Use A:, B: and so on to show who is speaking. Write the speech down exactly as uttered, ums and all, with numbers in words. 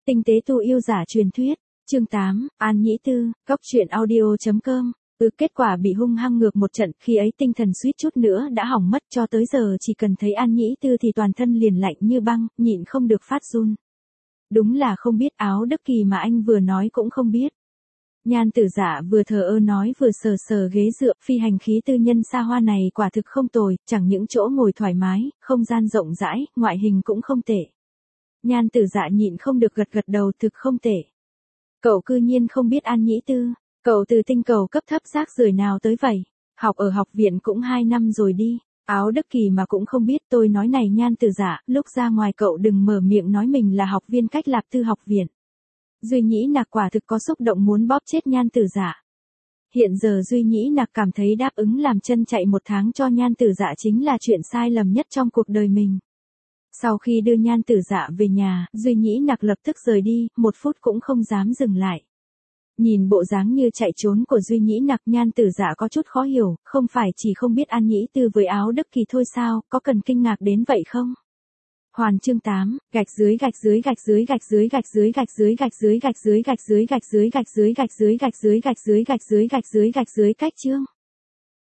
A: Tinh tế tu yêu giả truyền thuyết, chương tám, An Nhĩ Tư, góc truyện audio chấm com. Ừ, kết quả bị hung hăng ngược một trận, khi ấy tinh thần suýt chút nữa đã hỏng mất, cho tới giờ chỉ cần thấy An Nhĩ Tư thì toàn thân liền lạnh như băng, nhịn không được phát run. Đúng là không biết Áo Đức Kỳ mà anh vừa nói cũng không biết. Nhan Tử Dạ vừa thờ ơ nói vừa sờ sờ ghế dựa, phi hành khí tư nhân xa hoa này quả thực không tồi, chẳng những chỗ ngồi thoải mái, không gian rộng rãi, ngoại hình cũng không tệ. Nhan Tử Dạ nhịn không được gật gật đầu, thực không tệ. Cậu cư nhiên không biết An Nhĩ Tư, cậu từ tinh cầu cấp thấp rác rưởi nào tới vậy? Học ở học viện cũng hai năm rồi đi. Áo Đức Kỳ mà cũng không biết. Tôi nói này Nhan Tử Dạ, lúc ra ngoài cậu đừng mở miệng nói mình là học viên cách Lạp Tư học viện. Duy Nhĩ Nặc quả thực có xúc động muốn bóp chết Nhan Tử Dạ. Hiện giờ Duy Nhĩ Nặc cảm thấy đáp ứng làm chân chạy một tháng cho Nhan Tử Dạ chính là chuyện sai lầm nhất trong cuộc đời mình. Sau khi đưa Nhan Tử Dạ về nhà, Duy Nhĩ Nặc lập tức rời đi, một phút cũng không dám dừng lại. Nhìn bộ dáng như chạy trốn của Duy Nhĩ Nặc, Nhan Tử Dạ có chút khó hiểu, không phải chỉ không biết An Nhĩ Tư với Áo Đức Kỳ thôi sao, có cần kinh ngạc đến vậy không? Hoàn chương tám, gạch dưới gạch dưới gạch dưới gạch dưới gạch dưới gạch dưới gạch dưới gạch dưới gạch dưới gạch dưới gạch dưới gạch dưới gạch dưới gạch dưới gạch dưới gạch dưới gạch dưới cách chương.